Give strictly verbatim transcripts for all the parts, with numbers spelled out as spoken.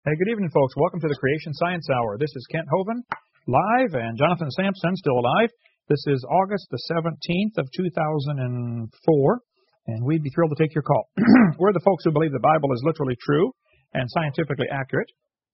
Hey, good evening, folks. Welcome to the Creation Science Hour. This is Kent Hovind, live, and Jonathan Sampson, still alive. This is August the seventeenth of two thousand four, and we'd be thrilled to take your call. We're the folks who believe the Bible is literally true and scientifically accurate,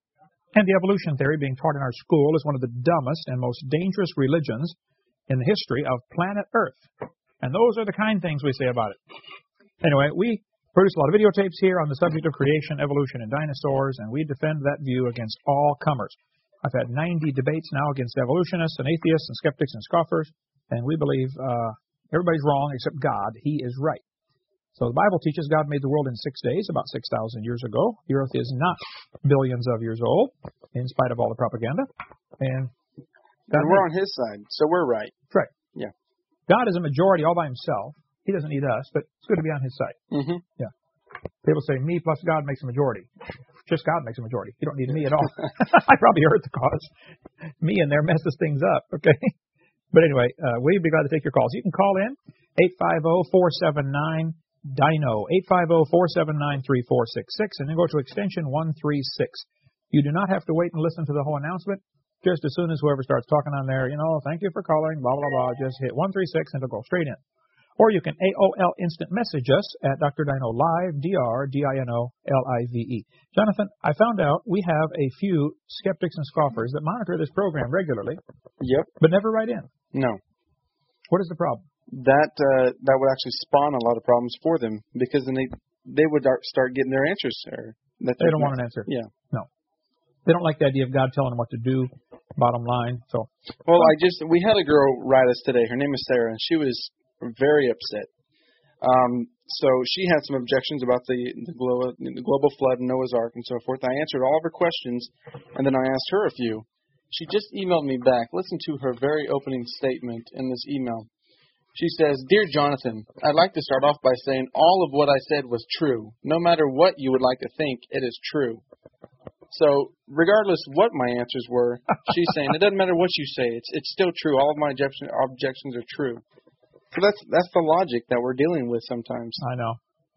and the evolution theory being taught in our school is one of the dumbest and most dangerous religions in the history of planet Earth. And those are the kind things we say about it. Anyway, we produce a lot of videotapes here on the subject of creation, evolution, and dinosaurs, and we defend that view against all comers. I've had ninety debates now against evolutionists and atheists and skeptics and scoffers, and we believe uh, everybody's wrong except God. He is right. So the Bible teaches God made the world in six days, about six thousand years ago. The earth is not billions of years old, in spite of all the propaganda. And, and we're on his side, so we're right. Right. Yeah. God is a majority all by himself. He doesn't need us, but it's good to be on his side. Mm-hmm. Yeah. People say me plus God makes a majority. Just God makes a majority. You don't need me at all. I probably hurt the cause. Me in there messes things up, okay? But anyway, uh, we'd be glad to take your calls. You can call in, eight five zero, four seven nine, D I N O, eight five zero, four seven nine, three four six six, and then go to extension one three six. You do not have to wait and listen to the whole announcement. Just as soon as whoever starts talking on there, you know, thank you for calling, blah, blah, blah, just hit one three six and it'll go straight in. Or you can A O L instant message us at Doctor Dino Live, D R D I N O L I V E. Jonathan, I found out we have a few skeptics and scoffers that monitor this program regularly. Yep. But never write in. No. What is the problem? That uh, that would actually spawn a lot of problems for them, because then they they would start getting their answers there. They don't want an answer. Yeah. No. They don't like the idea of God telling them what to do, bottom line. So. Well, I just we had a girl write us today. Her name is Sarah, and she was very upset. Um, so she had some objections about the the global, the global flood and Noah's Ark and so forth. I answered all of her questions, and then I asked her a few. She just emailed me back. Listen to her very opening statement in this email. She says, "Dear Jonathan, I'd like to start off by saying all of what I said was true. No matter what you would like to think, it is true." So regardless what my answers were, she's saying it doesn't matter what you say. It's it's still true. All of my objection, objections are true. So that's that's the logic that we're dealing with sometimes. I know.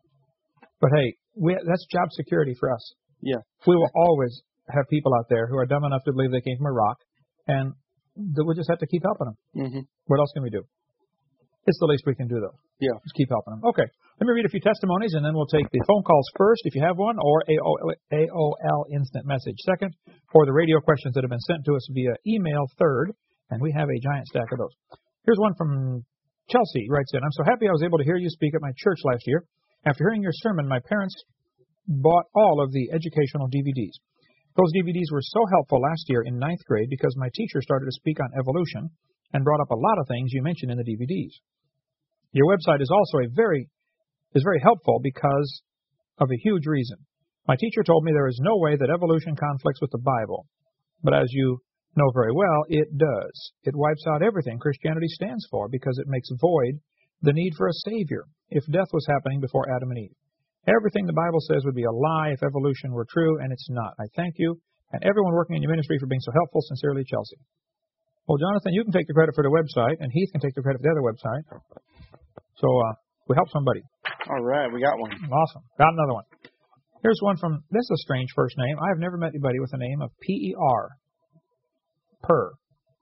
But hey, we, that's job security for us. Yeah. We will always have people out there who are dumb enough to believe they came from a rock, and we'll just have to keep helping them. Mm-hmm. What else can we do? It's the least we can do, though. Yeah. Just keep helping them. Okay. Let me read a few testimonies, and then we'll take the phone calls first, if you have one, or A O L instant message second, or the radio questions that have been sent to us via email third, and we have a giant stack of those. Here's one from Chelsea, writes in, "I'm so happy I was able to hear you speak at my church last year. After hearing your sermon, my parents bought all of the educational D V Ds. Those D V Ds were so helpful last year in ninth grade because my teacher started to speak on evolution and brought up a lot of things you mentioned in the D V Ds. Your website is also a very is very helpful because of a huge reason. My teacher told me there is no way that evolution conflicts with the Bible, but as you know very well, it does. It wipes out everything Christianity stands for because it makes void the need for a Savior if death was happening before Adam and Eve. Everything the Bible says would be a lie if evolution were true, and it's not. I thank you and everyone working in your ministry for being so helpful. Sincerely, Chelsea." Well, Jonathan, you can take the credit for the website, and Heath can take the credit for the other website. So uh, we help somebody. All right, we got one. Awesome. Got another one. Here's one from, this is a strange first name. I have never met anybody with a name of P E R. Per.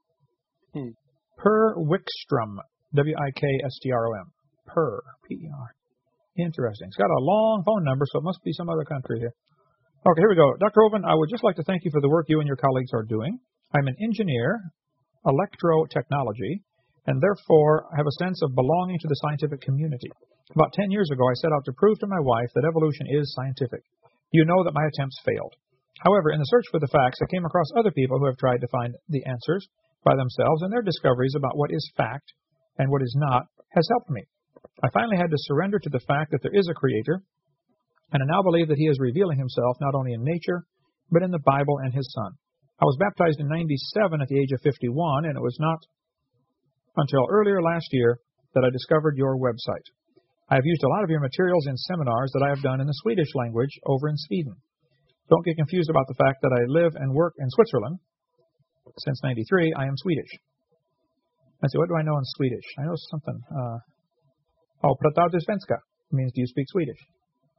Hmm. Per Wickstrom. W I K S T R O M. Per. P E R. Interesting. It's got a long phone number, so it must be some other country here. Okay, here we go. Doctor Hovind, I would just like to thank you for the work you and your colleagues are doing. I'm an engineer, electrotechnology, and therefore have a sense of belonging to the scientific community. About ten years ago, I set out to prove to my wife that evolution is scientific. You know that my attempts failed. However, in the search for the facts, I came across other people who have tried to find the answers by themselves, and their discoveries about what is fact and what is not has helped me. I finally had to surrender to the fact that there is a creator, and I now believe that he is revealing himself not only in nature, but in the Bible and his Son. I was baptized in ninety-seven at the age of fifty-one, and it was not until earlier last year that I discovered your website. I have used a lot of your materials in seminars that I have done in the Swedish language over in Sweden. Don't get confused about the fact that I live and work in Switzerland. Since ninety-three, I am Swedish. Let's see, what do I know in Swedish? I know something. Uh, oh, pratar du svenska means do you speak Swedish?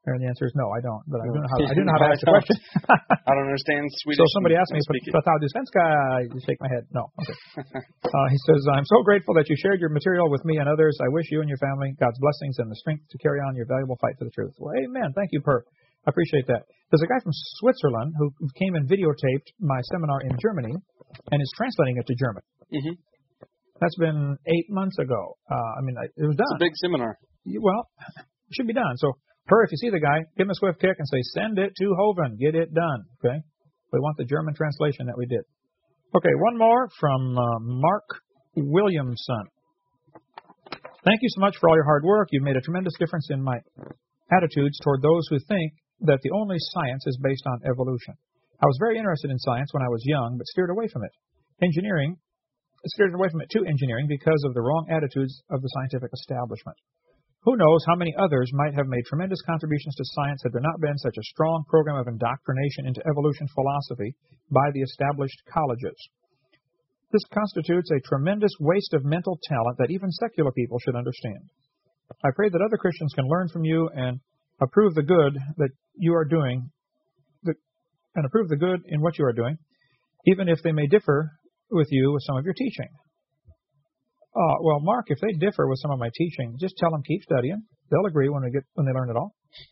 And the answer is no, I don't. But I do No. know how, I do know how to No, ask the I don't. question. I don't understand Swedish. So somebody asked me, and speak it. "Fatau du svenska?" I just shake my head. No. Okay. Uh, he says, "I'm so grateful that you shared your material with me and others. I wish you and your family God's blessings and the strength to carry on your valuable fight for the truth." Well, amen. Thank you, Per. I appreciate that. There's a guy from Switzerland who came and videotaped my seminar in Germany and is translating it to German. Mm-hmm. That's been eight months ago. Uh, I mean, it was done. It's a big seminar. Well, it should be done. So, Per, if you see the guy, give him a swift kick and say, "Send it to Hovind. Get it done." Okay? We want the German translation that we did. Okay, one more from uh, Mark Williamson. "Thank you so much for all your hard work. You've made a tremendous difference in my attitudes toward those who think that the only science is based on evolution. I was very interested in science when I was young, but steered away from it. Engineering, steered away from it to engineering because of the wrong attitudes of the scientific establishment. Who knows how many others might have made tremendous contributions to science had there not been such a strong program of indoctrination into evolution philosophy by the established colleges. This constitutes a tremendous waste of mental talent that even secular people should understand. I pray that other Christians can learn from you and approve the good that you are doing, and approve the good in what you are doing, even if they may differ with you with some of your teaching." Uh, well, Mark, if they differ with some of my teaching, just tell them keep studying. They'll agree when we get when they learn it all.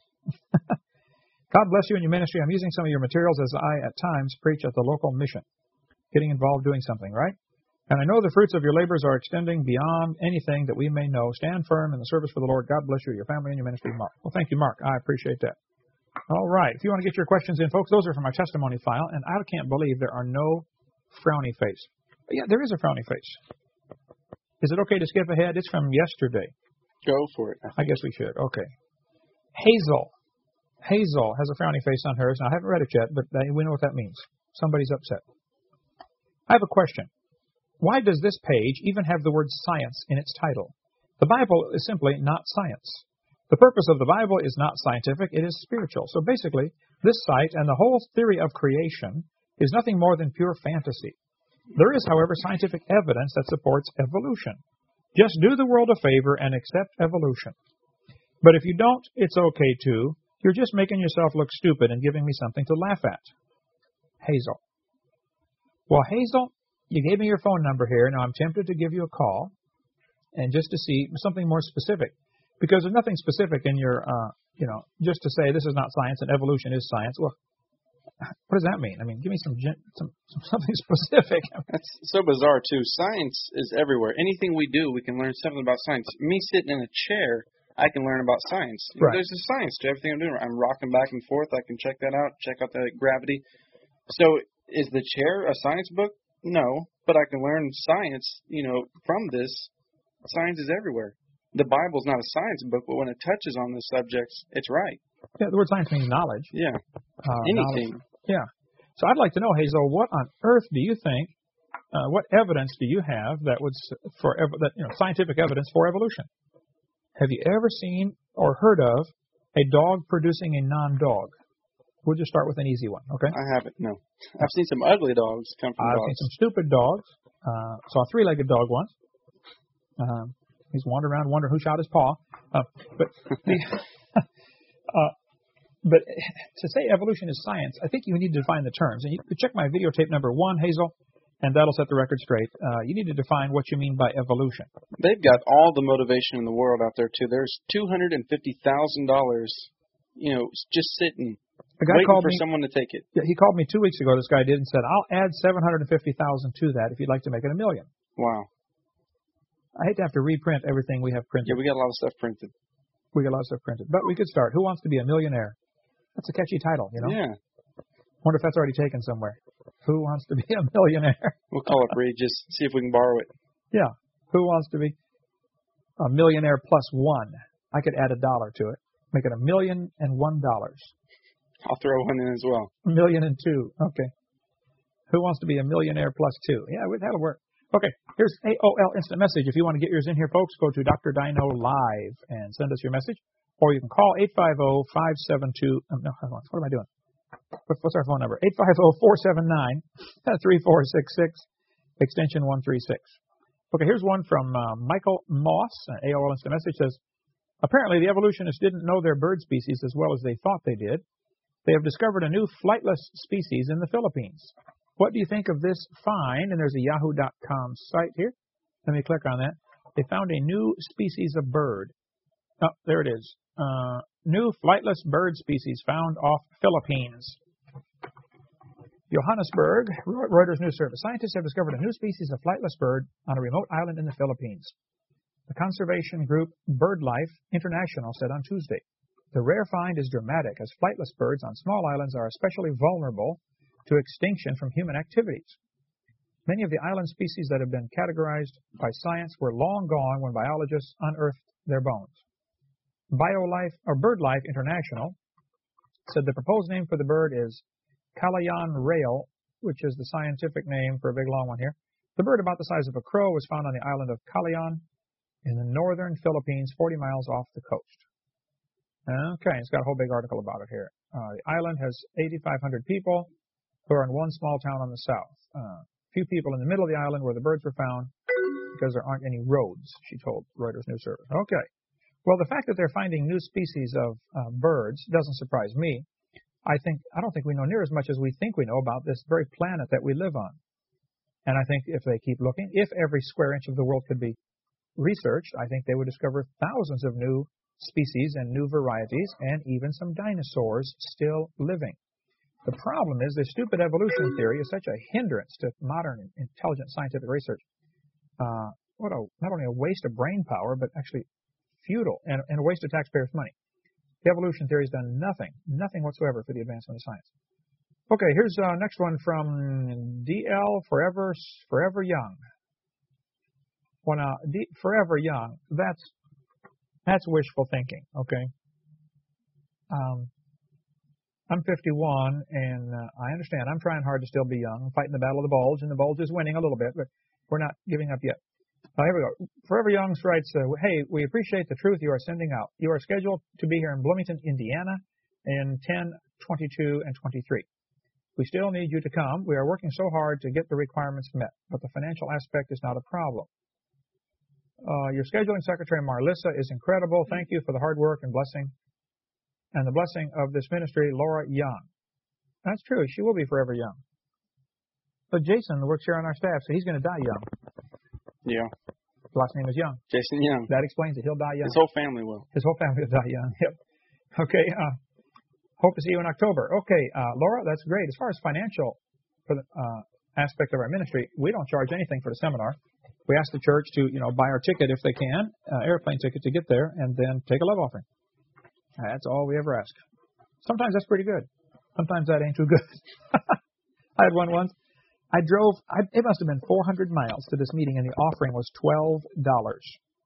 God bless you in your ministry. I'm using some of your materials as I, at times, preach at the local mission. Getting involved doing something, right? And I know the fruits of your labors are extending beyond anything that we may know. Stand firm in the service for the Lord. God bless you, your family, and your ministry, Mark. Well, thank you, Mark. I appreciate that. All right. If you want to get your questions in, folks, those are from my testimony file, and I can't believe there are no frowny face. But yeah, there is a frowny face. Is it okay to skip ahead? It's from yesterday. Go for it. I guess we should. Okay. Hazel. Hazel has a frowny face on hers. Now, I haven't read it yet, but we know what that means. Somebody's upset. I have a question. Why does this page even have the word science in its title? The Bible is simply not science. The purpose of the Bible is not scientific, it is spiritual. So basically, this site and the whole theory of creation is nothing more than pure fantasy. There is, however, scientific evidence that supports evolution. Just do the world a favor and accept evolution. But if you don't, it's okay too. You're just making yourself look stupid and giving me something to laugh at. Hazel. Well, Hazel, you gave me your phone number here. Now, I'm tempted to give you a call and just to see something more specific. Because there's nothing specific in your, uh, you know, just to say this is not science and evolution is science. Well, what does that mean? I mean, give me some, some, some something specific. That's so bizarre, too. Science is everywhere. Anything we do, we can learn something about science. Me sitting in a chair, I can learn about science. Right. There's a science to everything I'm doing. I'm rocking back and forth. I can check that out, check out the gravity. So is the chair a science book? No, but I can learn science, you know, from this. Science is everywhere. The Bible's not a science book, but when it touches on the subjects, it's right. Yeah, the word science means knowledge. Yeah. Uh, Anything. Knowledge. Yeah. So I'd like to know, Hazel, what on earth do you think, uh, what evidence do you have that would, for ev- that you know, scientific evidence for evolution? Have you ever seen or heard of a dog producing a non-dog? We'll just start with an easy one, okay? I haven't, no. I've seen some ugly dogs come from I've dogs. seen some stupid dogs. Uh, saw a three-legged dog once. Um, he's wandering around wondering who shot his paw. Uh, but the, uh, but to say evolution is science, I think you need to define the terms. And you could check my videotape number one, Hazel, and that'll set the record straight. Uh, you need to define what you mean by evolution. They've got all the motivation in the world out there, too. There's two hundred fifty thousand dollars, you know, just sitting, A guy waiting called for me, someone to take it. Yeah, he called me two weeks ago, this guy did, and said, I'll add seven hundred fifty thousand dollars to that if you'd like to make it a million. Wow. I hate to have to reprint everything we have printed. Yeah, we got a lot of stuff printed. We got a lot of stuff printed. But we could start. Who wants to be a millionaire? That's a catchy title, you know? Yeah. Wonder if that's already taken somewhere. Who wants to be a millionaire? We'll call up Regis, see if we can borrow it. Yeah. Who wants to be a millionaire plus one? I could add a dollar to it. Make it a million and one dollars. I'll throw one in as well. A million and two. Okay. Who wants to be a millionaire plus two? Yeah, that'll work. Okay, here's A O L Instant Message. If you want to get yours in here, folks, go to Doctor Dino Live and send us your message. Or you can call eight five zero, five seven two, um, no, hold on, what am I doing? What's our phone number? eight five zero, four seven nine, three four six six, extension one three six. Okay, here's one from uh, Michael Moss. Uh, A O L Instant Message says, Apparently, the evolutionists didn't know their bird species as well as they thought they did. They have discovered a new flightless species in the Philippines. What do you think of this find? And there's a yahoo dot com site here. Let me click on that. They found a new species of bird. Oh, there it is. Uh, new flightless bird species found off Philippines. Johannesburg, Reuters News Service. Scientists have discovered a new species of flightless bird on a remote island in the Philippines. The conservation group BirdLife International said on Tuesday. The rare find is dramatic, as flightless birds on small islands are especially vulnerable to extinction from human activities. Many of the island species that have been categorized by science were long gone when biologists unearthed their bones. BioLife, or BirdLife International said the proposed name for the bird is Calayan rail, which is the scientific name for a big long one here. The bird, about the size of a crow, was found on the island of Calayan in the northern Philippines, forty miles off the coast. Okay, it's got a whole big article about it here. Uh, the island has eighty-five hundred people who are in one small town on the south. Uh, few people in the middle of the island where the birds were found because there aren't any roads, she told Reuters News Service. Okay. Well, the fact that they're finding new species of uh, birds doesn't surprise me. I think I don't think we know near as much as we think we know about this very planet that we live on. And I think if they keep looking, if every square inch of the world could be researched, I think they would discover thousands of new species and new varieties, and even some dinosaurs still living. The problem is the stupid evolution theory is such a hindrance to modern, intelligent scientific research. Uh, what a not only a waste of brain power, but actually futile and, and a waste of taxpayers' money. The evolution theory has done nothing, nothing whatsoever for the advancement of science. Okay, here's uh, next one from D L Forever Forever Young. Well, now, D, Forever Young, that's that's wishful thinking. Okay. Um, I'm fifty-one, and uh, I understand. I'm trying hard to still be young. I'm fighting the battle of the bulge, and the bulge is winning a little bit, but we're not giving up yet. Uh, here we go. Forever Young writes, uh, hey, we appreciate the truth you are sending out. You are scheduled to be here in Bloomington, Indiana in ten, twenty-two, and twenty-three. We still need you to come. We are working so hard to get the requirements met, but the financial aspect is not a problem. Uh, your scheduling secretary, Marlissa, is incredible. Thank you for the hard work and blessing and the blessing of this ministry, Laura Young. That's true. She will be forever young. But Jason works here on our staff, so he's going to die young. Yeah. His last name is Young. Jason Young. That explains it. He'll die young. His whole family will. His whole family will die young. Yep. Okay. Uh, hope to see you in October. Okay, uh, Laura, that's great. As far as financial for the, uh, aspect of our ministry, we don't charge anything for the seminar. We ask the church to, you know, buy our ticket if they can, uh, airplane ticket to get there, and then take a love offering. That's all we ever ask. Sometimes that's pretty good. Sometimes that ain't too good. I had one once. I drove, I, it must have been four hundred miles to this meeting, and the offering was twelve dollars.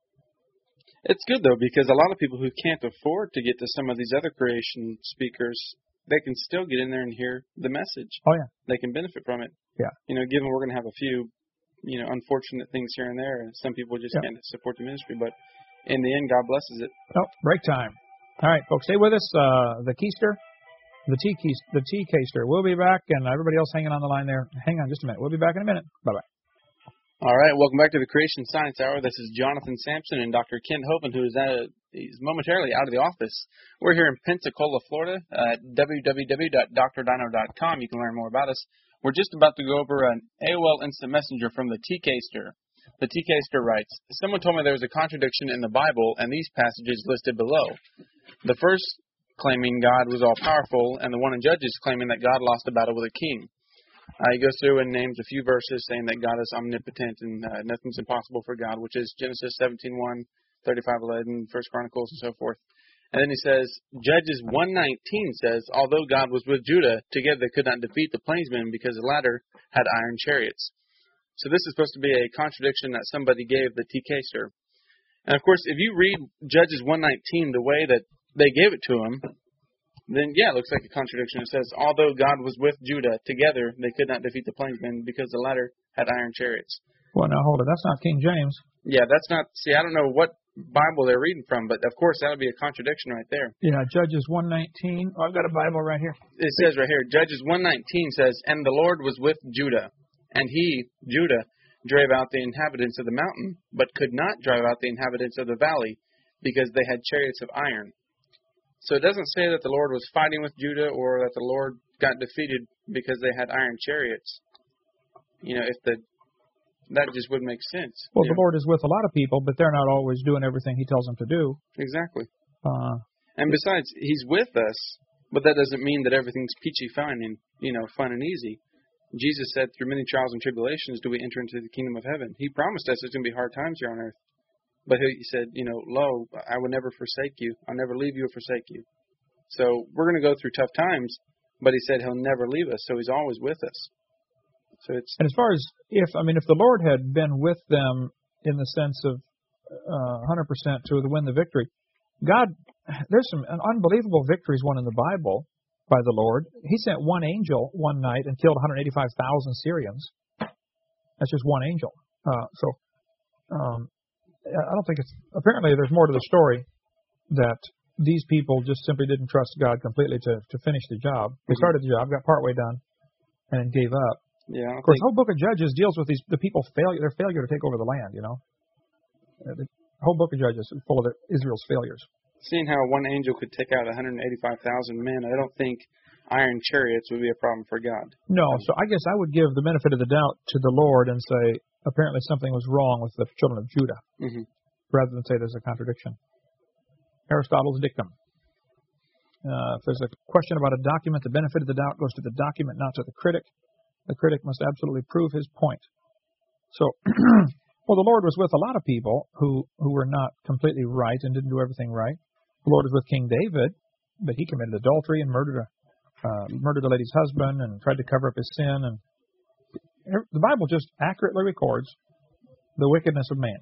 It's good, though, because a lot of people who can't afford to get to some of these other creation speakers, they can still get in there and hear the message. Oh, yeah. They can benefit from it. Yeah. You know, given we're going to have a few, you know, unfortunate things here and there, and some people just yeah. can't support the ministry, but in the end, God blesses it. Oh, break time. All right, folks, stay with us. Uh, the Keister, the T the T Keister. We'll be back, and everybody else hanging on the line there. Hang on just a minute. We'll be back in a minute. Bye-bye. All right, welcome back to the Creation Science Hour. This is Jonathan Sampson and Doctor Kent Hovind, who is at a, he's momentarily out of the office. We're here in Pensacola, Florida, at w w w dot d r dino dot com. You can learn more about us. We're just about to go over an A O L Instant Messenger from the T Keister. The T Keister writes, someone told me there was a contradiction in the Bible and these passages listed below. The first claiming God was all-powerful, and the one in Judges claiming that God lost a battle with a king. Uh, he goes through and names a few verses saying that God is omnipotent and uh, nothing's impossible for God, which is Genesis seventeen one, thirty-five eleven, First Chronicles, and so forth. And then he says, Judges one nineteen says, although God was with Judah, together they could not defeat the plainsmen because the latter had iron chariots. So this is supposed to be a contradiction that somebody gave the T Keister. And of course, if you read Judges one nineteen the way that they gave it to him, then, yeah, it looks like a contradiction. It says, although God was with Judah, together they could not defeat the plainsmen because the latter had iron chariots. Well, now, hold it. That's not King James. Yeah, that's not, see, I don't know what Bible they're reading from, but, of course, that would be a contradiction right there. Yeah, Judges one nineteen. Oh, I've got a Bible right here. It says right here, Judges one nineteen says, and the Lord was with Judah, and he, Judah, drave out the inhabitants of the mountain, but could not drive out the inhabitants of the valley, because they had chariots of iron. So it doesn't say that the Lord was fighting with Judah or that the Lord got defeated because they had iron chariots. You know, if the that just wouldn't make sense. Well, the know? Lord is with a lot of people, but they're not always doing everything He tells them to do. Exactly. Uh, and besides, He's with us, but that doesn't mean that everything's peachy fine and, you know, fun and easy. Jesus said, through many trials and tribulations do we enter into the kingdom of heaven. He promised us there's going to be hard times here on earth. But He said, you know, lo, I will never forsake you. I'll never leave you or forsake you. So we're going to go through tough times, but He said He'll never leave us, so He's always with us. So it's and as far as if, I mean, if the Lord had been with them in the sense of uh, one hundred percent to win the victory, God, there's some unbelievable victories won in the Bible by the Lord. He sent one angel one night and killed one hundred eighty-five thousand Syrians. That's just one angel. Uh, so um, I don't think it's, apparently there's more to the story that these people just simply didn't trust God completely to, to finish the job. They started the job, got partway done, and then gave up. Yeah, of course, the whole book of Judges deals with these the people's failure, their failure to take over the land. You know, the whole book of Judges is full of Israel's failures. Seeing how one angel could take out one hundred eighty-five thousand men, I don't think iron chariots would be a problem for God. No, so I guess I would give the benefit of the doubt to the Lord and say apparently something was wrong with the children of Judah, mm-hmm. rather than say there's a contradiction. Aristotle's dictum. Uh, if there's a question about a document, the benefit of the doubt goes to the document, not to the critic. The critic must absolutely prove his point. So, well, the Lord was with a lot of people who, who were not completely right and didn't do everything right. The Lord was with King David, but he committed adultery and murdered a uh, murdered a lady's husband and tried to cover up his sin. And the Bible just accurately records the wickedness of man.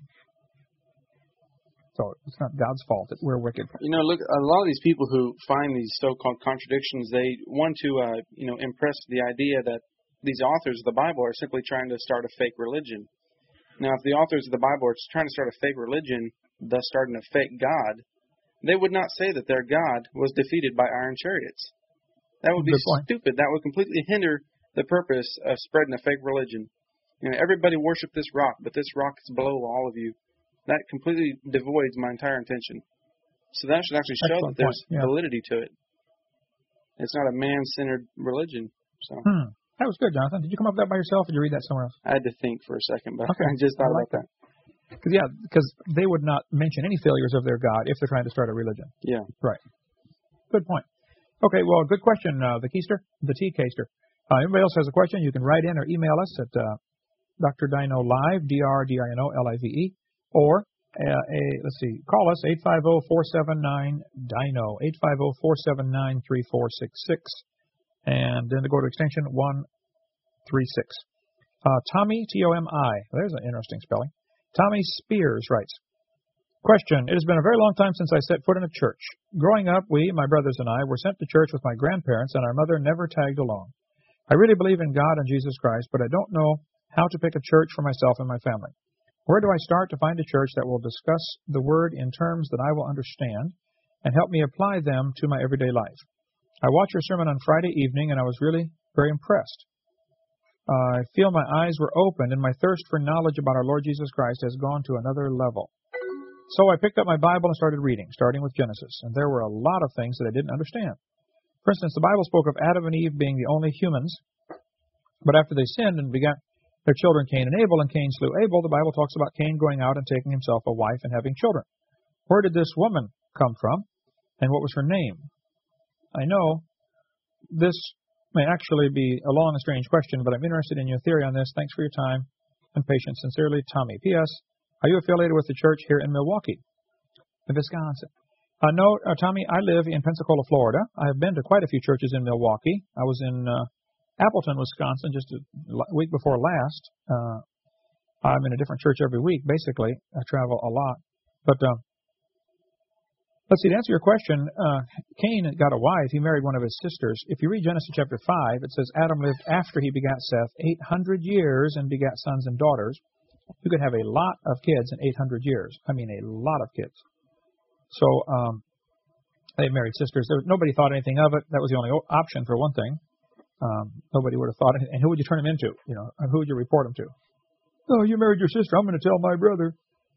So it's not God's fault that we're wicked. You know, look, a lot of these people who find these so-called contradictions, they want to, uh, you know, impress the idea that these authors of the Bible are simply trying to start a fake religion. Now, if the authors of the Bible are trying to start a fake religion, thus starting a fake God, they would not say that their God was defeated by iron chariots. That would be stupid. That would completely hinder the purpose of spreading a fake religion. You know, everybody worship this rock, but this rock is below all of you. That completely devoids my entire intention. So that should actually show Excellent that there's point. Yeah. validity to it. It's not a man-centered religion. So. Hmm. That was good, Jonathan. Did you come up with that by yourself, or did you read that somewhere else? I had to think for a second, but okay. I just thought like about that. Cause, yeah, because they would not mention any failures of their God if they're trying to start a religion. Yeah. Right. Good point. Okay, well, good question, uh, the Keister, the T Keister. Uh, anybody else has a question, you can write in or email us at uh, Doctor Dino Live, D R D I N O L I V E, or uh, a, let's see, call us, eight five zero, four seven nine, D I N O, eight five zero, four seven nine, three four six six. And then to go to extension one three six. Uh, Tommy, T O M I. There's an interesting spelling. Tommy Spears writes, question, it has been a very long time since I set foot in a church. Growing up, we, my brothers and I, were sent to church with my grandparents, and our mother never tagged along. I really believe in God and Jesus Christ, but I don't know how to pick a church for myself and my family. Where do I start to find a church that will discuss the Word in terms that I will understand and help me apply them to my everyday life? I watched your sermon on Friday evening, and I was really very impressed. Uh, I feel my eyes were opened, and my thirst for knowledge about our Lord Jesus Christ has gone to another level. So I picked up my Bible and started reading, starting with Genesis, and there were a lot of things that I didn't understand. For instance, the Bible spoke of Adam and Eve being the only humans, but after they sinned and begat their children Cain and Abel, and Cain slew Abel, the Bible talks about Cain going out and taking himself a wife and having children. Where did this woman come from, and what was her name? I know this may actually be a long and strange question, but I'm interested in your theory on this. Thanks for your time and patience. Sincerely, Tommy. P S. Are you affiliated with the church here in Milwaukee, Wisconsin? Uh, no, uh, Tommy, I live in Pensacola, Florida. I have been to quite a few churches in Milwaukee. I was in uh, Appleton, Wisconsin, just a week before last. Uh, I'm in a different church every week, basically. I travel a lot. But uh, let's see, to answer your question, uh, Cain got a wife. He married one of his sisters. If you read Genesis chapter five, it says Adam lived after he begat Seth eight hundred years and begat sons and daughters. You could have a lot of kids in eight hundred years. I mean, a lot of kids. So um, they married sisters. There, nobody thought anything of it. That was the only option for one thing. Um, nobody would have thought it. And who would you turn him into? You know, who would you report him to? Oh, you married your sister. I'm going to tell my brother.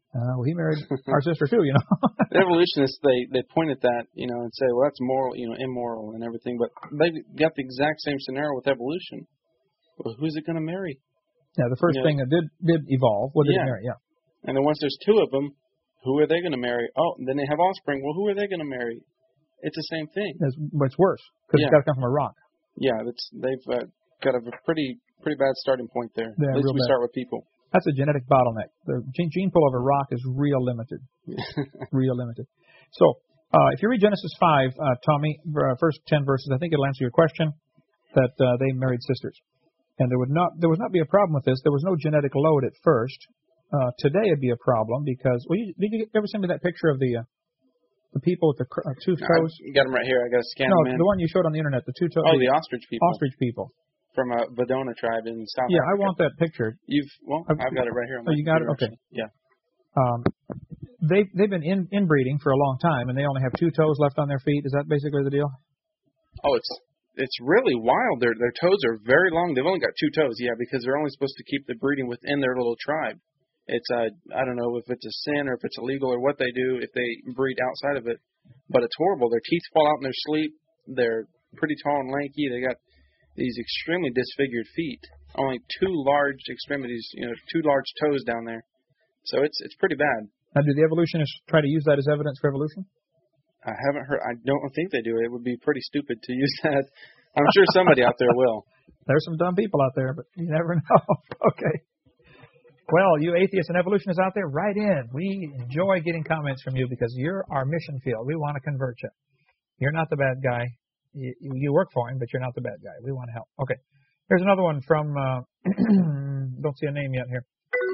Uh, well, he married our sister too, you know. The evolutionists, they, they point at that, you know, and say, well, that's moral, you know, immoral and everything. But they've got the exact same scenario with evolution. Well, who's it going to marry? Yeah, the first you thing know, that did did evolve, what did yeah. it marry? Yeah. And then once there's two of them, who are they going to marry? Oh, and then they have offspring. Well, who are they going to marry? It's the same thing. It's, but it's worse because Yeah. it's got to come from a rock. Yeah, it's, they've uh, got a pretty pretty bad starting point there. Yeah, At least real we bad. start with people. That's a genetic bottleneck. The gene, gene pool of a rock is real limited. real limited. So, uh, if you read Genesis five, uh, Tommy, uh, first ten verses, I think it'll answer your question that uh, they married sisters. And there would not there would not be a problem with this. There was no genetic load at first. Uh, today it'd be a problem because, well, you, did you ever send me that picture of the uh, the people with the cr- uh, two toes? I got them right here. I got to scan No, them in. the one you showed on the internet, the two toes. Oh, the ostrich people. Ostrich people. From a Vadona tribe in South Yeah, Africa. I want that picture. You've, well, I've, I've got it right here. On oh, my you got it? computer, Okay. actually. Yeah. Um, they, they've been in, inbreeding for a long time, and they only have two toes left on their feet. Is that basically the deal? Oh, it's it's really wild. Their their toes are very long. They've only got two toes, yeah, because they're only supposed to keep the breeding within their little tribe. It's uh, I don't know if it's a sin or if it's illegal or what they do if they breed outside of it, but it's horrible. Their teeth fall out in their sleep. They're pretty tall and lanky. They got these extremely disfigured feet. Only two large extremities, you know, two large toes down there. So it's it's pretty bad. Now, do the evolutionists try to use that as evidence for evolution? I haven't heard. I don't think they do. It would be pretty stupid to use that. I'm sure somebody out there will. There's some dumb people out there, but you never know. Okay. Well, you atheists and evolutionists out there, write in. We enjoy getting comments from you because you're our mission field. We want to convert you. You're not the bad guy. You, you work for him, but you're not the bad guy. We want to help. Okay. Here's another one from, uh, don't see a name yet here.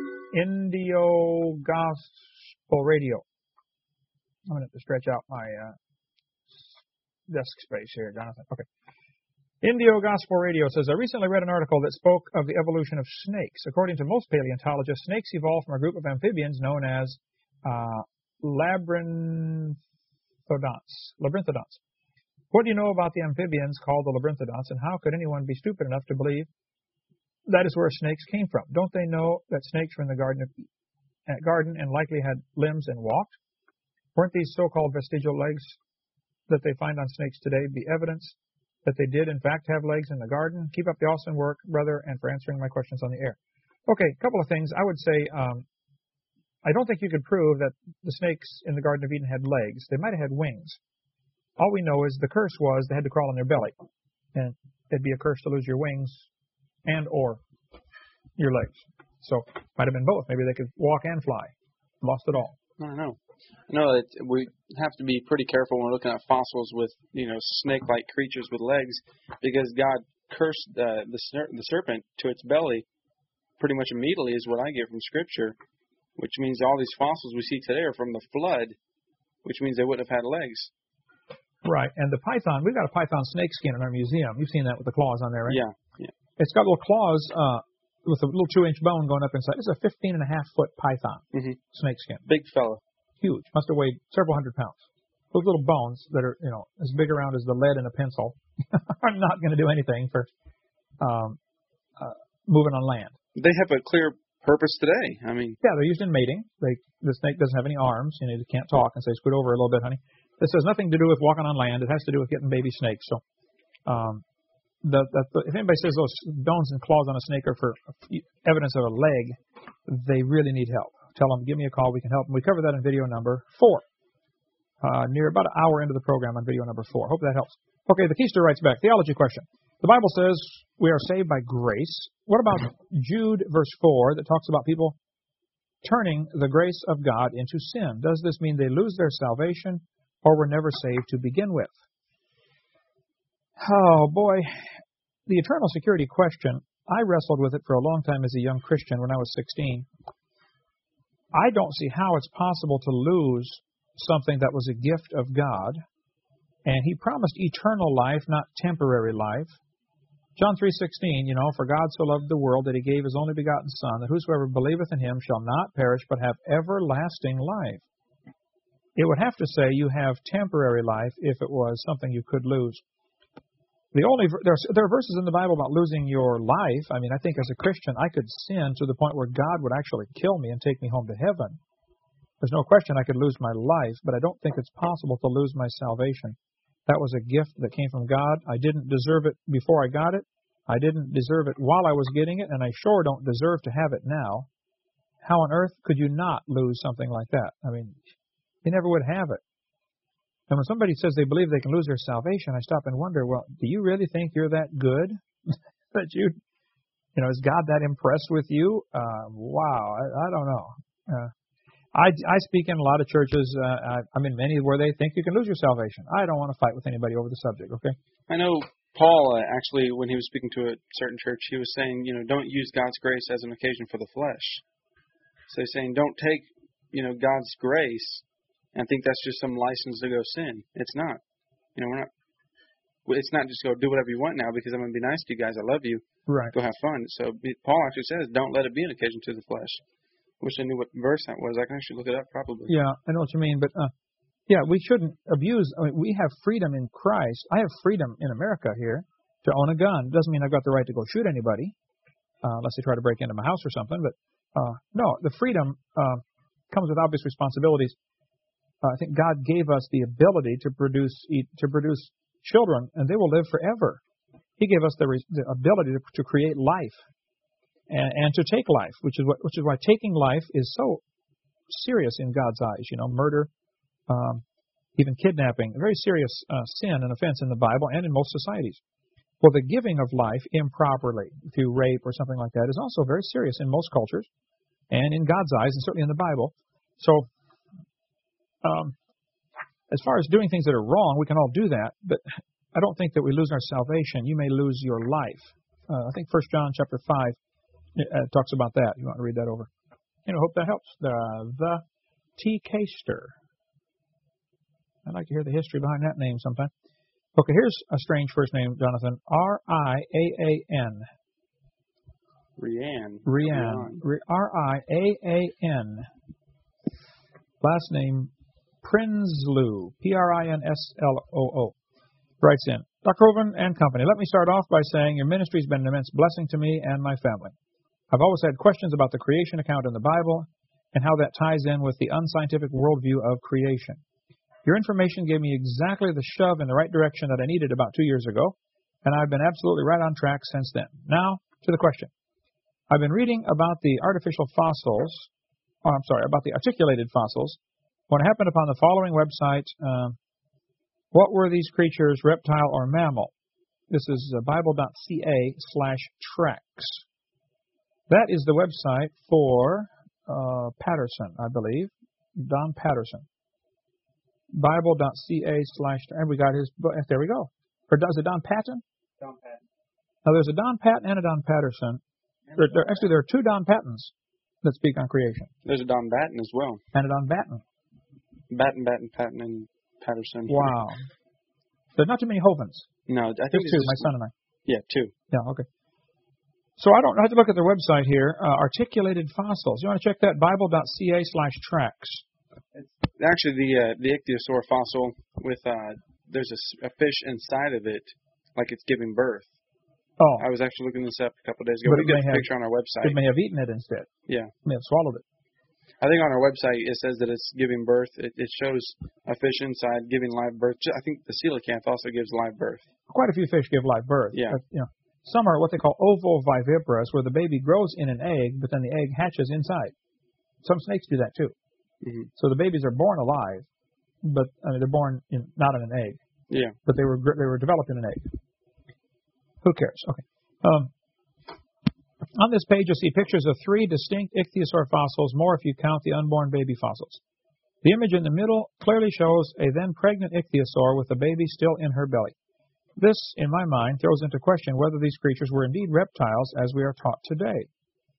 Indio Gospel Radio. I'm going to have to stretch out my uh, desk space here, Jonathan. Okay. Indio Gospel Radio says, I recently read an article that spoke of the evolution of snakes. According to most paleontologists, snakes evolved from a group of amphibians known as uh, labyrinthodonts. Labyrinthodonts. What do you know about the amphibians called the labyrinthodonts, and how could anyone be stupid enough to believe that is where snakes came from? Don't they know that snakes were in the garden, of, uh, garden and likely had limbs and walked? Weren't these so-called vestigial legs that they find on snakes today be evidence that they did, in fact, have legs in the garden? Keep up the awesome work, brother, and for answering my questions on the air. Okay, a couple of things. I would say um, I don't think you could prove that the snakes in the Garden of Eden had legs. They might have had wings. All we know is the curse was they had to crawl on their belly. And it'd be a curse to lose your wings and or your legs. So might have been both. Maybe they could walk and fly. Lost it all. I don't know. No, it, we have to be pretty careful when we're looking at fossils with, you know, snake-like creatures with legs, because God cursed uh, the ser- the serpent to its belly pretty much immediately, is what I get from Scripture, which means all these fossils we see today are from the flood, which means they wouldn't have had legs. Right, and the python, we've got a python snake skin in our museum. You've seen that with the claws on there, right? Yeah, yeah. It's got little claws uh, with a little two-inch bone going up inside. It's a fifteen and a half foot python mm-hmm. snake skin. Big fella. Huge. Must have weighed several hundred pounds. Those little bones that are, you know, as big around as the lead in a pencil are not going to do anything for um, uh, moving on land. They have a clear purpose today. I mean, yeah, they're used in mating. They, the snake doesn't have any arms. You know, they can't talk and say, scoot over a little bit, honey. This has nothing to do with walking on land. It has to do with getting baby snakes. So, um, the, the, the, if anybody says those bones and claws on a snake are for evidence of a leg, they really need help. Tell them, give me a call. We can help them. We cover that in video number four. Uh, near about an hour into the program on video number four. Hope that helps. Okay, the Keister writes back. Theology question. The Bible says we are saved by grace. What about Jude verse four that talks about people turning the grace of God into sin? Does this mean they lose their salvation or were never saved to begin with? Oh, boy. The eternal security question, I wrestled with it for a long time as a young Christian when I was sixteen. I don't see how it's possible to lose something that was a gift of God, and He promised eternal life, not temporary life. John three sixteen, you know, for God so loved the world that He gave His only begotten Son, that whosoever believeth in Him shall not perish, but have everlasting life. It would have to say you have temporary life if it was something you could lose. The only there are, there are verses in the Bible about losing your life. I mean, I think as a Christian, I could sin to the point where God would actually kill me and take me home to heaven. There's no question I could lose my life, but I don't think it's possible to lose my salvation. That was a gift that came from God. I didn't deserve it before I got it. I didn't deserve it while I was getting it, and I sure don't deserve to have it now. How on earth could you not lose something like that? I mean, you never would have it. And when somebody says they believe they can lose their salvation, I stop and wonder, well, do you really think you're that good? that you, you know, is God that impressed with you? Uh, wow, I, I don't know. Uh, I, I speak in a lot of churches. Uh, I, I'm in many where they think you can lose your salvation. I don't want to fight with anybody over the subject, okay? I know Paul, uh, actually, when he was speaking to a certain church, he was saying, you know, don't use God's grace as an occasion for the flesh. So he's saying, don't take, you know, God's grace and think that's just some license to go sin. It's not. You know, we're not. It's not just go do whatever you want now because I'm going to be nice to you guys. I love you. Right. Go have fun. So Paul actually says, don't let it be an occasion to the flesh. Wish I knew what verse that was. I can actually look it up probably. Yeah, I know what you mean. But, uh, yeah, we shouldn't abuse. I mean, we have freedom in Christ. I have freedom in America here to own a gun. Doesn't mean I've got the right to go shoot anybody uh, unless they try to break into my house or something. But, uh, no, the freedom uh, comes with obvious responsibilities. Uh, I think God gave us the ability to produce to produce children, and they will live forever. He gave us the, re- the ability to, to create life. And, and to take life, which is what, which is why taking life is so serious in God's eyes. You know, murder, um, even kidnapping, a very serious uh, sin and offense in the Bible and in most societies. Well, the giving of life improperly through rape or something like that is also very serious in most cultures and in God's eyes and certainly in the Bible. So, um, as far as doing things that are wrong, we can all do that, but I don't think that we lose our salvation. You may lose your life. Uh, I think First John chapter five Uh, talks about that. You want to read that over? You know, hope that helps. The the T. Caster. I'd like to hear the history behind that name sometime. Okay, here's a strange first name, Jonathan. R I A A N. Rianne. Rianne. R I A A N. Last name Prinsloo. P R I N S L O O. Writes in. Doctor Hovind and company, let me start off by saying your ministry has been an immense blessing to me and my family. I've always had questions about the creation account in the Bible and how that ties in with the unscientific worldview of creation. Your information gave me exactly the shove in the right direction that I needed about two years ago, and I've been absolutely right on track since then. Now, to the question. I've been reading about the artificial fossils, oh, I'm sorry, about the articulated fossils, when I happened upon the following website, uh, what were these creatures, reptile or mammal? This is uh, bible.ca slash tracks. That is the website for uh, Patterson, I believe, Don Patterson. Bible.ca slash, and we got his, there we go. Or is it Don Patton? Don Patton. Now there's a Don Patton and a Don Patterson. There, there, actually, there are two Don Pattons that speak on creation. There's a Don Batten as well. And a Don Batten. Batten, Batten, Patton, and Patterson. Wow. There's not too many Hovins. No, I think There's two, my son and I. Yeah, two. Yeah, okay. So I don't I have to look at their website here. Uh, articulated fossils. You want to check that? Bible.ca slash tracks. It's actually the uh, the ichthyosaur fossil with uh, there's a, a fish inside of it, like it's giving birth. Oh. I was actually looking this up a couple of days ago. But we got a have, picture on our website. It may have eaten it instead. Yeah. It may have swallowed it. I think on our website it says that it's giving birth. It, it shows a fish inside giving live birth. I think the coelacanth also gives live birth. Quite a few fish give live birth. Yeah. But, you know, some are what they call ovoviviparous, where the baby grows in an egg, but then the egg hatches inside. Some snakes do that too. Mm-hmm. So the babies are born alive, but I mean, they're born in, not in an egg. Yeah. But they were they were developed in an egg. Who cares? Okay. Um, on this page, you'll see pictures of three distinct ichthyosaur fossils, more if you count the unborn baby fossils. The image in the middle clearly shows a then pregnant ichthyosaur with the baby still in her belly. This, in my mind, throws into question whether these creatures were indeed reptiles as we are taught today.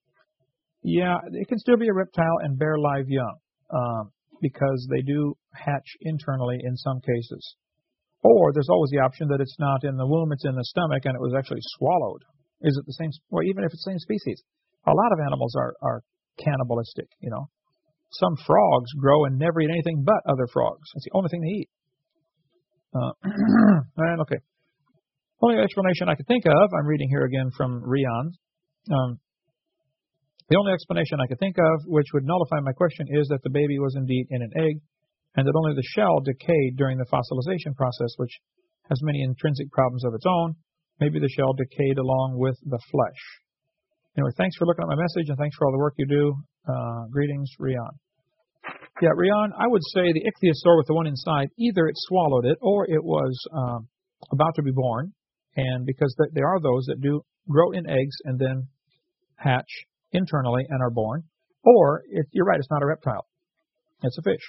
Yeah, it can still be a reptile and bear live young, um, because they do hatch internally in some cases. Or there's always the option that it's not in the womb, it's in the stomach, and it was actually swallowed. Is it the same, well, even if it's the same species? A lot of animals are, are cannibalistic, you know. Some frogs grow and never eat anything but other frogs. That's the only thing they eat. Uh, and okay. Only explanation I could think of, I'm reading here again from Rian. Um, The only explanation I could think of which would nullify my question is that the baby was indeed in an egg and that only the shell decayed during the fossilization process, which has many intrinsic problems of its own. Maybe the shell decayed along with the flesh. Anyway, thanks for looking at my message and thanks for all the work you do. Uh, greetings, Rion. Yeah, Rion, I would say the ichthyosaur with the one inside, either it swallowed it or it was um, about to be born, and because th- there are those that do grow in eggs and then hatch internally and are born, or it, you're right, it's not a reptile. It's a fish.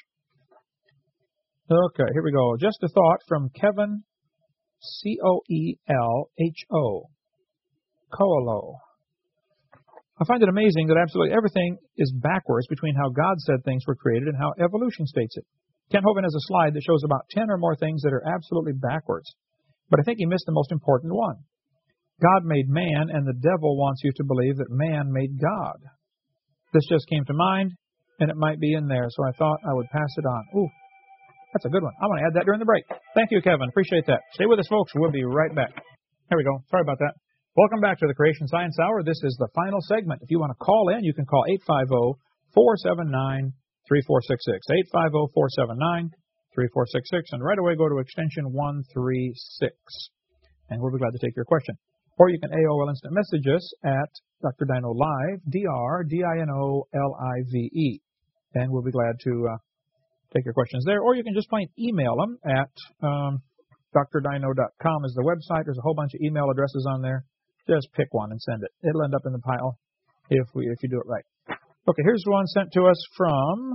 Okay, here we go. Just a thought from Kevin, C O E L H O, Coelho. I find it amazing that absolutely everything is backwards between how God said things were created and how evolution states it. Kent Hovind has a slide that shows about ten or more things that are absolutely backwards, but I think he missed the most important one. God made man, and the devil wants you to believe that man made God. This just came to mind, and it might be in there, so I thought I would pass it on. Ooh, that's a good one. I'm going to add that during the break. Thank you, Kevin. Appreciate that. Stay with us, folks. We'll be right back. There we go. Sorry about that. Welcome back to the Creation Science Hour. This is the final segment. If you want to call in, you can call eight five zero, four seven nine, three four six six. eight five zero, four seven nine, three four six six. And right away go to extension one three six. And we'll be glad to take your question. Or you can A O L Instant Message us at Doctor Dino Live, D R D I N O L I V E. And we'll be glad to uh, take your questions there. Or you can just plain email them at um, D R dino dot com is the website. There's a whole bunch of email addresses on there. Just pick one and send it. It'll end up in the pile if we if you do it right. Okay, here's one sent to us from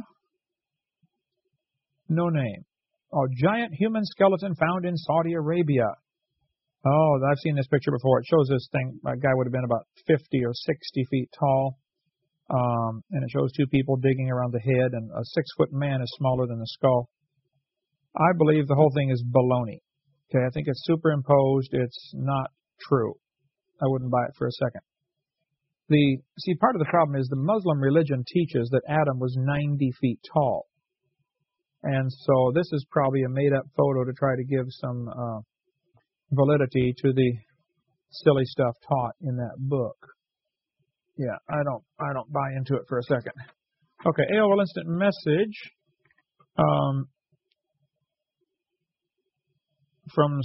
no name. Oh, giant human skeleton found in Saudi Arabia. Oh, I've seen this picture before. It shows this thing. A guy would have been about fifty or sixty feet tall, um, and it shows two people digging around the head, and a six-foot man is smaller than the skull. I believe the whole thing is baloney. Okay, I think it's superimposed. It's not true. I wouldn't buy it for a second. The see, part of the problem is the Muslim religion teaches that Adam was ninety feet tall. And so this is probably a made-up photo to try to give some uh, validity to the silly stuff taught in that book. Yeah, I don't I don't buy into it for a second. Okay, A O L Instant Message um, from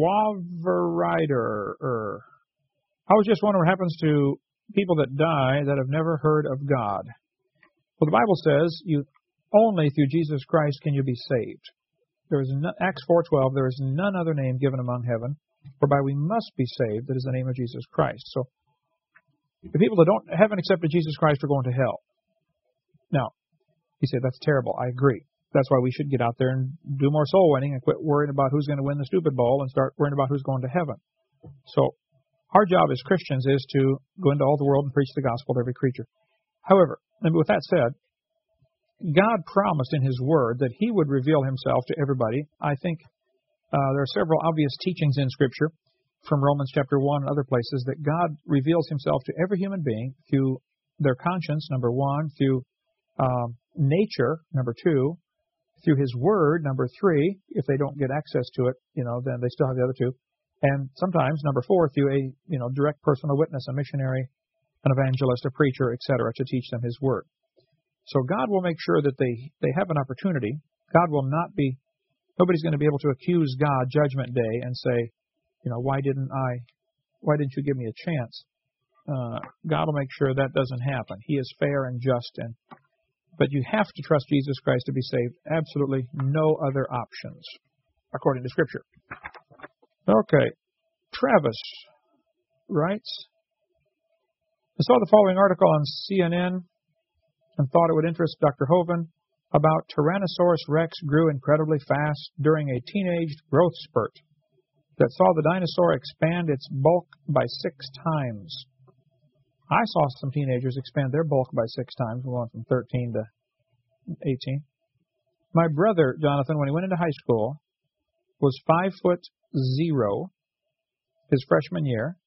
Swaverider. Er, I was just wondering what happens to people that die that have never heard of God. Well, the Bible says you only through Jesus Christ can you be saved. There is no, Acts four twelve. There is none other name given among heaven whereby we must be saved. That is the name of Jesus Christ. So the people that don't haven't accepted Jesus Christ are going to hell. Now, you say that's terrible. I agree. That's why we should get out there and do more soul winning and quit worrying about who's going to win the stupid bowl and start worrying about who's going to heaven. So our job as Christians is to go into all the world and preach the gospel to every creature. However, and with that said, God promised in His Word that He would reveal Himself to everybody. I think uh, there are several obvious teachings in Scripture from Romans chapter one and other places that God reveals Himself to every human being through their conscience, number one, through um, nature, number two, through His Word, number three. If they don't get access to it, you know, then they still have the other two. And sometimes, number four, through a you know direct personal witness, a missionary, an evangelist, a preacher, et cetera, to teach them His Word. So God will make sure that they, they have an opportunity. God will not be, nobody's going to be able to accuse God Judgment Day and say, you know, why didn't I, why didn't you give me a chance? Uh, God will make sure that doesn't happen. He is fair and just, and but you have to trust Jesus Christ to be saved. Absolutely no other options, according to Scripture. Okay, Travis writes, I saw the following article on C N N and thought it would interest Doctor Hovind about Tyrannosaurus rex grew incredibly fast during a teenage growth spurt that saw the dinosaur expand its bulk by six times. I saw some teenagers expand their bulk by six times, going from thirteen to eighteen. My brother, Jonathan, when he went into high school, was five foot zero his freshman year.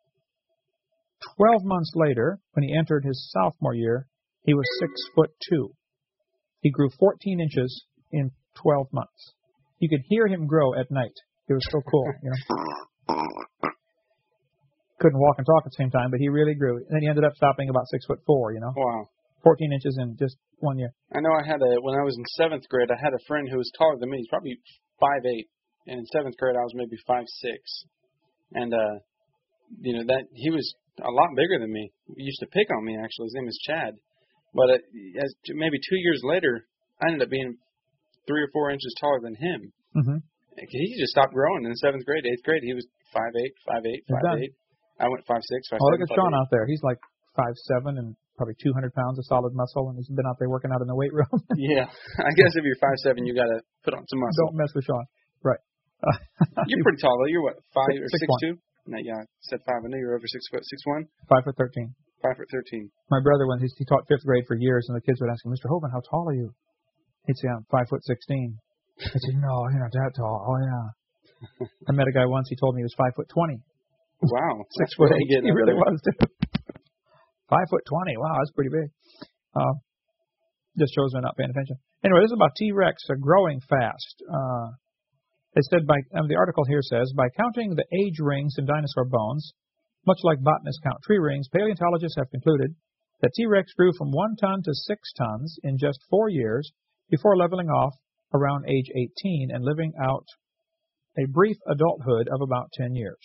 Twelve months later, when he entered his sophomore year, he was six foot two. He grew fourteen inches in twelve months. You could hear him grow at night. It was so cool, you know. couldn't walk and talk at the same time, but he really grew. And then he ended up stopping about six foot four, you know. Wow. fourteen inches in just one year. I know I had a, when I was in seventh grade, I had a friend who was taller than me. He's probably five eight. And in seventh grade, I was maybe five six. And, uh, you know, that he was a lot bigger than me. He used to pick on me, actually. His name is Chad. But uh, as maybe two years later, I ended up being three or four inches taller than him. Mm-hmm. He just stopped growing in seventh grade, eighth grade. He was five eight, five eight, five eight. I went five six, five oh, seven, look at Sean out there. He's like five seven and probably two hundred pounds of solid muscle, and he's been out there working out in the weight room. Yeah. I guess if you're five seven, you got to put on some muscle. Don't mess with Sean. Right. Uh, you're pretty tall, though. You're what, five six, or six, six two? No, yeah, I said five. I knew you were over six foot, six one. Five foot thirteen. Five foot thirteen. My brother, when he, he taught fifth grade for years, and the kids would ask him, Mister Hovind, how tall are you? He'd say, I'm five foot sixteen. I said, no, you're not that tall. Oh, yeah. I met a guy once. He told me he was five foot twenty. Wow, six foot eight. He really was too. Five foot twenty. Wow, that's pretty big. Uh, just shows they're not paying attention. Anyway, this is about T-Rex uh, growing fast. Uh, it said by um, the article here says by counting the age rings in dinosaur bones, much like botanists count tree rings, paleontologists have concluded that T-Rex grew from one ton to six tons in just four years before leveling off around age eighteen and living out a brief adulthood of about ten years.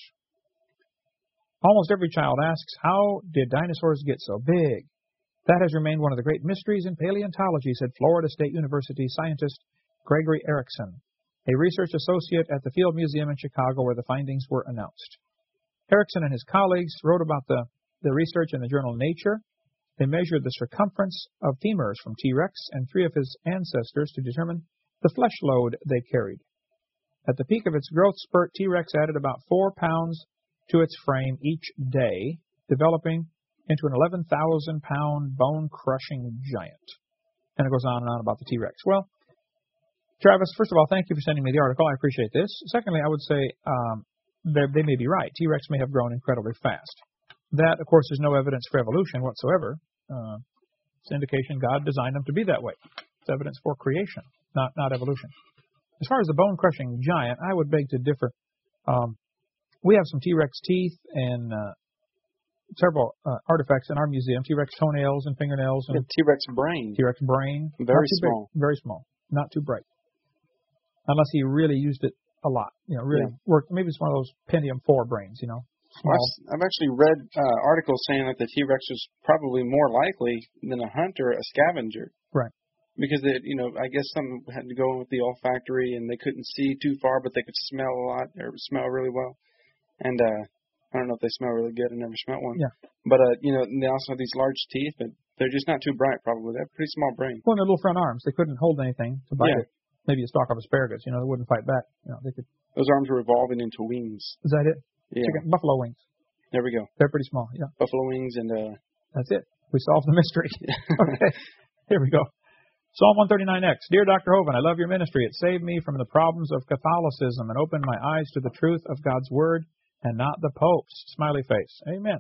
Almost every child asks, how did dinosaurs get so big? That has remained one of the great mysteries in paleontology, said Florida State University scientist Gregory Erickson, a research associate at the Field Museum in Chicago where the findings were announced. Erickson and his colleagues wrote about the, the research in the journal Nature. They measured the circumference of femurs from T-Rex and three of his ancestors to determine the flesh load they carried. At the peak of its growth spurt, T-Rex added about four pounds to its frame each day, developing into an eleven thousand pound bone-crushing giant. And it goes on and on about the T-Rex. Well, Travis, first of all, thank you for sending me the article. I appreciate this. Secondly, I would say um, they may be right. T-Rex may have grown incredibly fast. That, of course, is no evidence for evolution whatsoever. Uh, it's an indication God designed them to be that way. It's evidence for creation, not not evolution. As far as the bone-crushing giant, I would beg to differ. Um, we have some T-Rex teeth and uh, several uh, artifacts in our museum, T-Rex toenails and fingernails. And the T-Rex brain. T-Rex brain. Very small. Big, very small. Not too bright. Unless he really used it a lot. You know, really yeah. worked. Maybe it's one of those Pentium four brains, you know. Well, I've, I've actually read uh, articles saying that the T-Rex was probably more likely than a hunter, a scavenger. Right. Because, they, you know, I guess some had to go with the olfactory, and they couldn't see too far, but they could smell a lot, or smell really well. And uh, I don't know if they smell really good. I never smelled one. Yeah. But, uh, you know, they also have these large teeth, but they're just not too bright, probably. They have a pretty small brain. Well, and their little front arms. They couldn't hold anything to bite yeah. it. Maybe a stalk of asparagus. You know, they wouldn't fight back. You know, they could. Those arms were evolving into wings. Is that it? Yeah. Chicken, buffalo wings. There we go. They're pretty small. Yeah. Buffalo wings and. Uh, That's it. We solved the mystery. Okay. Here we go. Psalm one thirty-nine X. Dear Doctor Hovind, I love your ministry. It saved me from the problems of Catholicism and opened my eyes to the truth of God's Word and not the Pope's. Smiley face. Amen.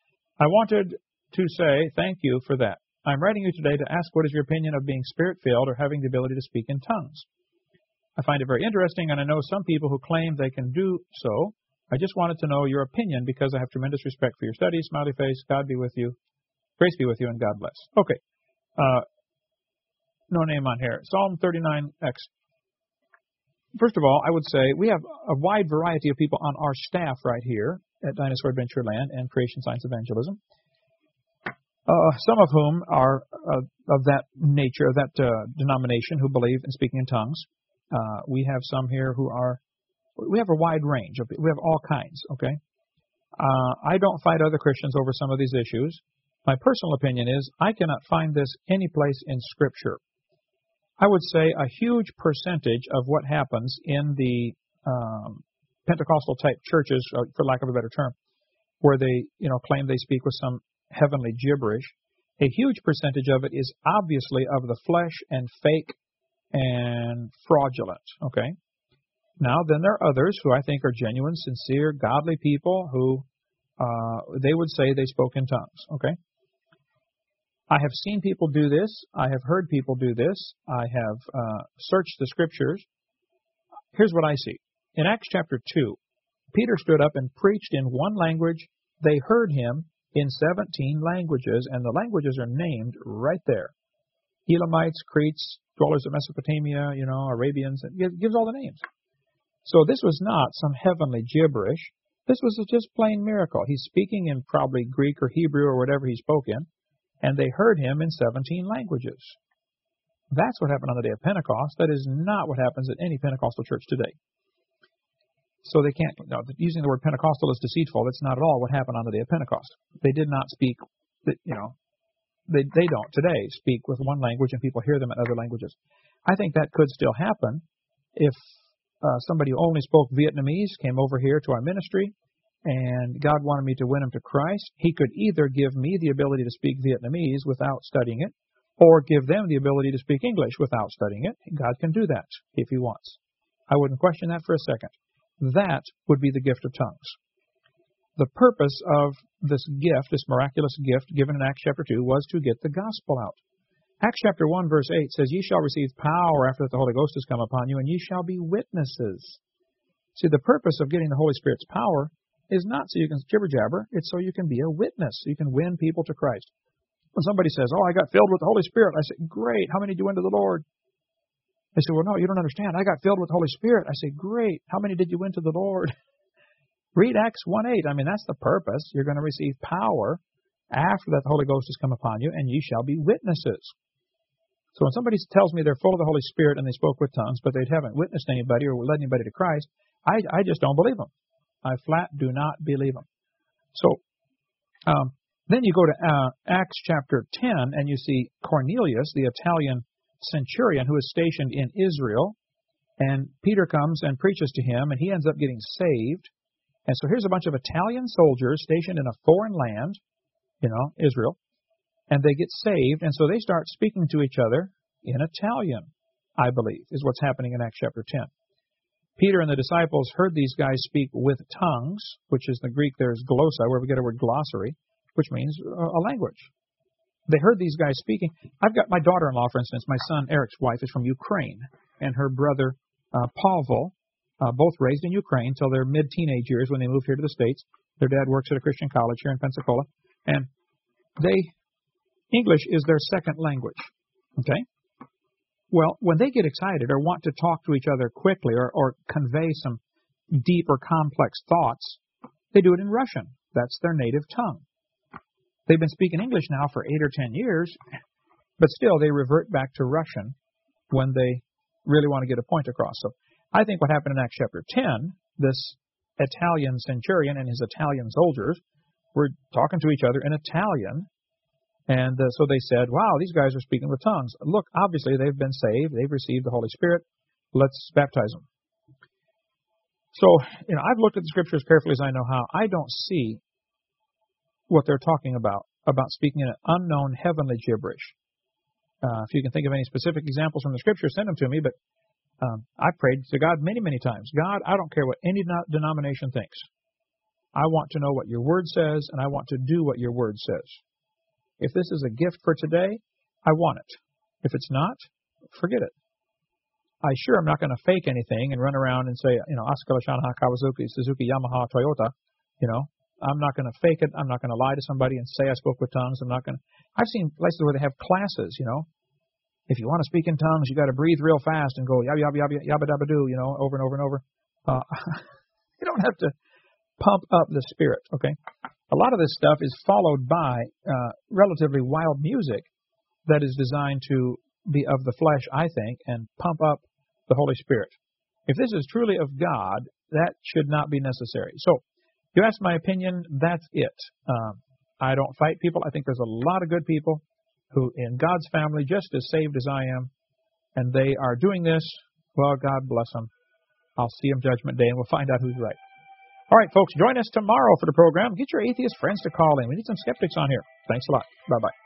I wanted to say thank you for that. I'm writing you today to ask what is your opinion of being spirit-filled or having the ability to speak in tongues. I find it very interesting, and I know some people who claim they can do so. I just wanted to know your opinion because I have tremendous respect for your studies. Smiley face. God be with you. Grace be with you, and God bless. Okay. Uh, no name on here. Psalm thirty-nine X. First of all, I would say we have a wide variety of people on our staff right here at Dinosaur Adventureland and Creation Science Evangelism, uh, some of whom are uh, of that nature, of that uh, denomination, who believe in speaking in tongues. Uh, we have some here who are, we have a wide range. Of, we have all kinds, okay? Uh, I don't fight other Christians over some of these issues. My personal opinion is I cannot find this any place in Scripture. I would say a huge percentage of what happens in the um, Pentecostal-type churches, uh, for lack of a better term, where they, you know, claim they speak with some heavenly gibberish, a huge percentage of it is obviously of the flesh and fake and fraudulent, okay? Now, then there are others who I think are genuine, sincere, godly people who uh, they would say they spoke in tongues, okay? I have seen people do this. I have heard people do this. I have uh, searched the Scriptures. Here's what I see. In Acts chapter two, Peter stood up and preached in one language They heard him in seventeen languages, and the languages are named right there. Elamites, Cretes, dwellers of Mesopotamia, you know, Arabians. It gives all the names. So this was not some heavenly gibberish. This was a just plain miracle. He's speaking in probably Greek or Hebrew or whatever he spoke in, and they heard him in seventeen languages. That's what happened on the day of Pentecost. That is not what happens at any Pentecostal church today. So they can't, no, using the word Pentecostal is deceitful. That's not at all what happened on the day of Pentecost. They did not speak, you know, they, they don't today speak with one language and people hear them in other languages. I think that could still happen if uh, somebody who only spoke Vietnamese came over here to our ministry and God wanted me to win them to Christ. He could either give me the ability to speak Vietnamese without studying it, or give them the ability to speak English without studying it. God can do that if he wants. I wouldn't question that for a second. That would be the gift of tongues. The purpose of this gift, this miraculous gift given in Acts chapter two, was to get the gospel out. Acts chapter one verse eight says, "Ye shall receive power after that the Holy Ghost has come upon you, and ye shall be witnesses." See, the purpose of getting the Holy Spirit's power is not so you can jibber-jabber, it's so you can be a witness, so you can win people to Christ. When somebody says, "Oh, I got filled with the Holy Spirit," I say, "Great, how many did you win to the Lord?" They say, "Well, no, you don't understand. I got filled with the Holy Spirit." I say, "Great, how many did you win to the Lord?" Read Acts one eight. I mean, that's the purpose. You're going to receive power after that the Holy Ghost has come upon you, and ye shall be witnesses. So when somebody tells me they're full of the Holy Spirit and they spoke with tongues, but they haven't witnessed anybody or led anybody to Christ, I, I just don't believe them. I flat do not believe them. So um, then you go to uh, Acts chapter ten, and you see Cornelius, the Italian centurion who is stationed in Israel, and Peter comes and preaches to him, and he ends up getting saved. And so here's a bunch of Italian soldiers stationed in a foreign land, you know, Israel, and they get saved, and so they start speaking to each other in Italian, I believe, is what's happening in Acts chapter ten. Peter and the disciples heard these guys speak with tongues, which is the Greek, there's glossa, where we get our word glossary, which means a language. They heard these guys speaking. I've got my daughter-in-law, for instance, my son Eric's wife is from Ukraine, and her brother uh, Pavel, uh, both raised in Ukraine till their mid-teenage years when they moved here to the States. Their dad works at a Christian college here in Pensacola, and they, English is their second language, okay? Well, when they get excited or want to talk to each other quickly or, or convey some deep or complex thoughts, they do it in Russian. That's their native tongue. They've been speaking English now for eight or ten years, but still they revert back to Russian when they really want to get a point across. So I think what happened in Acts chapter ten, this Italian centurion and his Italian soldiers were talking to each other in Italian, and uh, so they said, "Wow, these guys are speaking with tongues. Look, obviously they've been saved. They've received the Holy Spirit. Let's baptize them." So, you know, I've looked at the Scriptures carefully as I know how. I don't see what they're talking about, about speaking in an unknown heavenly gibberish. Uh, if you can think of any specific examples from the Scripture, send them to me, but um, I've prayed to God many, many times. God, I don't care what any denomination thinks. I want to know what your Word says, and I want to do what your Word says. If this is a gift for today, I want it. If it's not, forget it. I sure am not going to fake anything and run around and say, you know, Asuka, Shanha, Kawasaki, Suzuki, Yamaha, Toyota, you know. I'm not going to fake it. I'm not going to lie to somebody and say I spoke with tongues. I'm not going to. I've seen places where they have classes, you know. If you want to speak in tongues, you got to breathe real fast and go yabba yabba yabba yabba dabba do, you know, over and over and over. Uh, you don't have to pump up the spirit, okay? A lot of this stuff is followed by uh, relatively wild music that is designed to be of the flesh, I think, and pump up the Holy Spirit. If this is truly of God, that should not be necessary. So, you ask my opinion, that's it. Um, I don't fight people. I think there's a lot of good people who, in God's family, just as saved as I am, and they are doing this. Well, God bless them. I'll see them Judgment Day, and we'll find out who's right. All right, folks, join us tomorrow for the program. Get your atheist friends to call in. We need some skeptics on here. Thanks a lot. Bye-bye.